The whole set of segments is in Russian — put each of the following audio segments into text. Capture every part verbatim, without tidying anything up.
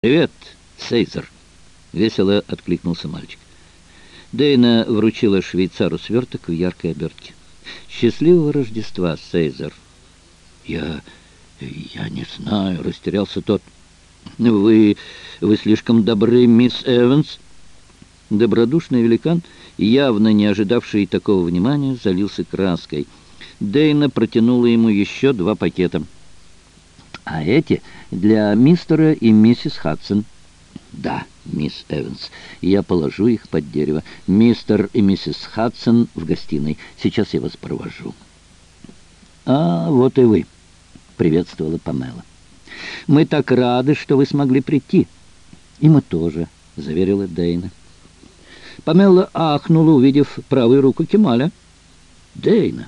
«Привет, Сейзер!» — весело откликнулся мальчик. Дейна вручила швейцару сверток в яркой обертке. «Счастливого Рождества, Сейзер!» «Я... я не знаю», — растерялся тот. «Вы... вы слишком добры, мисс Эванс». Добродушный великан, явно не ожидавший такого внимания, залился краской. Дейна протянула ему еще два пакета. «А эти для мистера и миссис Хадсон». «Да, мисс Эванс, я положу их под дерево. Мистер и миссис Хадсон в гостиной. Сейчас я вас провожу». «А вот и вы», — приветствовала Памела. «Мы так рады, что вы смогли прийти». «И мы тоже», — заверила Дейна. Памела ахнула, увидев правую руку Кемаля. «Дейна,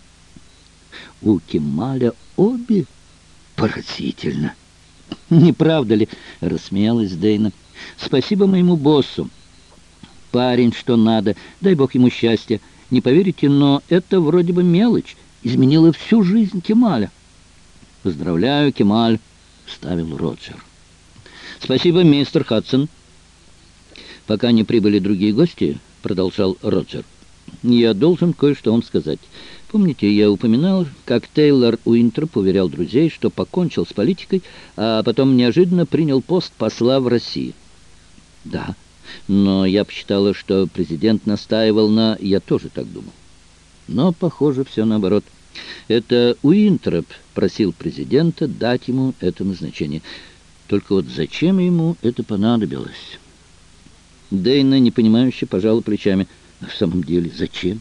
у Кемаля обе? Поразительно!» «Не правда ли?» — рассмеялась Дейна. «Спасибо моему боссу. Парень, что надо, дай бог ему счастья. Не поверите, но это вроде бы мелочь. Изменила всю жизнь Кемаля». «Поздравляю, Кемаль», — вставил Роджер. «Спасибо, мистер Хадсон». «Пока не прибыли другие гости», — продолжал Роджер, — «я должен кое-что вам сказать. Помните, я упоминал, как Тейлор Уинтроп уверял друзей, что покончил с политикой, а потом неожиданно принял пост посла в России?» «Да, но я посчитала, что президент настаивал на... Я тоже так думал. Но, похоже, все наоборот. Это Уинтроп просил президента дать ему это назначение. Только вот зачем ему это понадобилось?» Дейна, непонимающе, пожала плечами. «В самом деле, зачем?»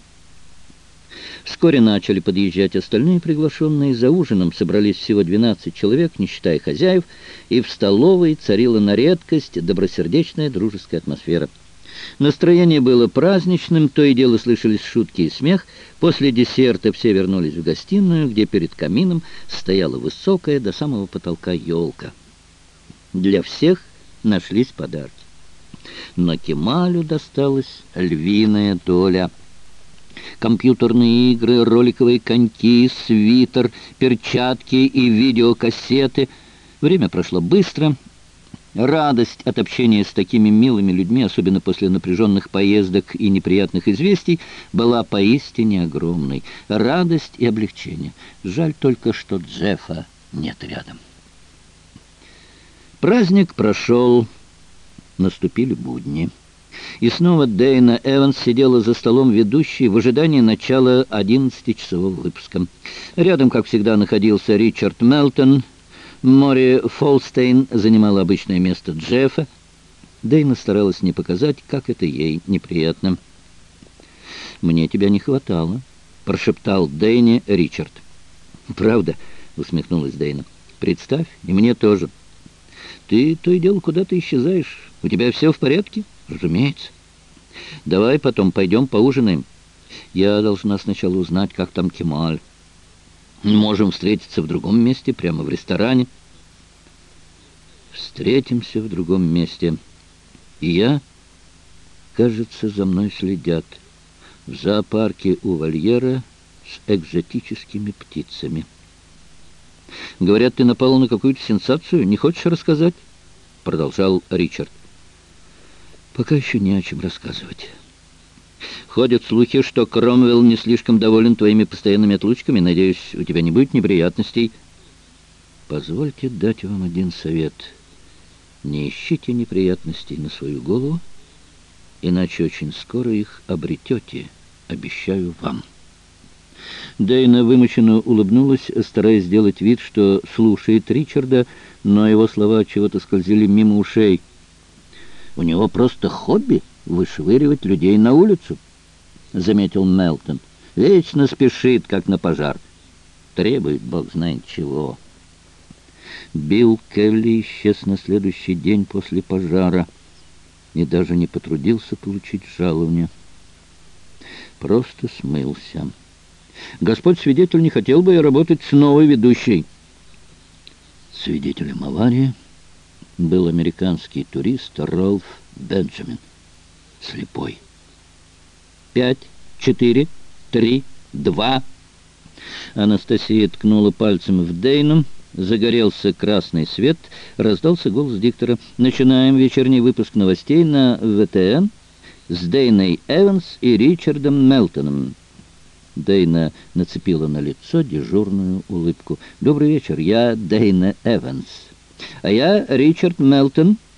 Вскоре начали подъезжать остальные приглашенные. За ужином собрались всего двенадцать человек, не считая хозяев, и в столовой царила на редкость добросердечная дружеская атмосфера. Настроение было праздничным, то и дело слышались шутки и смех. После десерта все вернулись в гостиную, где перед камином стояла высокая до самого потолка елка. Для всех нашлись подарки. Но Кемалю досталась львиная доля. Компьютерные игры, роликовые коньки, свитер, перчатки и видеокассеты. Время прошло быстро. Радость от общения с такими милыми людьми, особенно после напряженных поездок и неприятных известий, была поистине огромной. Радость и облегчение. Жаль только, что Джеффа нет рядом. Праздник прошел. Наступили будни. И снова Дейна Эванс сидела за столом ведущей в ожидании начала одиннадцатичасового выпуска. Рядом, как всегда, находился Ричард Мелтон. Мори Фолстейн занимала обычное место Джеффа. Дейна старалась не показать, как это ей неприятно. «Мне тебя не хватало», — прошептал Дейне Ричард. «Правда?» — усмехнулась Дейна. «Представь, и мне тоже. Ты то и дело куда-то исчезаешь. У тебя все в порядке?» «Разумеется. Давай потом пойдем поужинаем. Я должна сначала узнать, как там Кемаль. Можем встретиться в другом месте, прямо в ресторане». «Встретимся в другом месте. И я, кажется, за мной следят. В зоопарке у вольера с экзотическими птицами». «Говорят, ты напал на какую-то сенсацию. Не хочешь рассказать?» Продолжал Ричард. «Пока еще не о чем рассказывать. Ходят слухи, что Кромвелл не слишком доволен твоими постоянными отлучками. Надеюсь, у тебя не будет неприятностей». «Позвольте дать вам один совет. Не ищите неприятностей на свою голову, иначе очень скоро их обретете, обещаю вам». Дейна вымученно улыбнулась, стараясь сделать вид, что слушает Ричарда, но его слова от чего-то скользили мимо ушей. «У него просто хобби — вышвыривать людей на улицу», — заметил Мелтон. «Вечно спешит, как на пожар. Требует бог знает чего». Билл Келли исчез на следующий день после пожара и даже не потрудился получить жалование. Просто смылся. Господь свидетель, не хотел бы я работать с новой ведущей. Свидетелем аварии был американский турист Ролф Бенджамин, слепой. «Пять, четыре, три, два...» Анастасия ткнула пальцем в Дейну. Загорелся красный свет, раздался голос диктора. «Начинаем вечерний выпуск новостей на вэ тэ эн с Дейной Эванс и Ричардом Мелтоном». Дейна нацепила на лицо дежурную улыбку. «Добрый вечер, я Дейна Эванс». «А я Ричард Мелтон».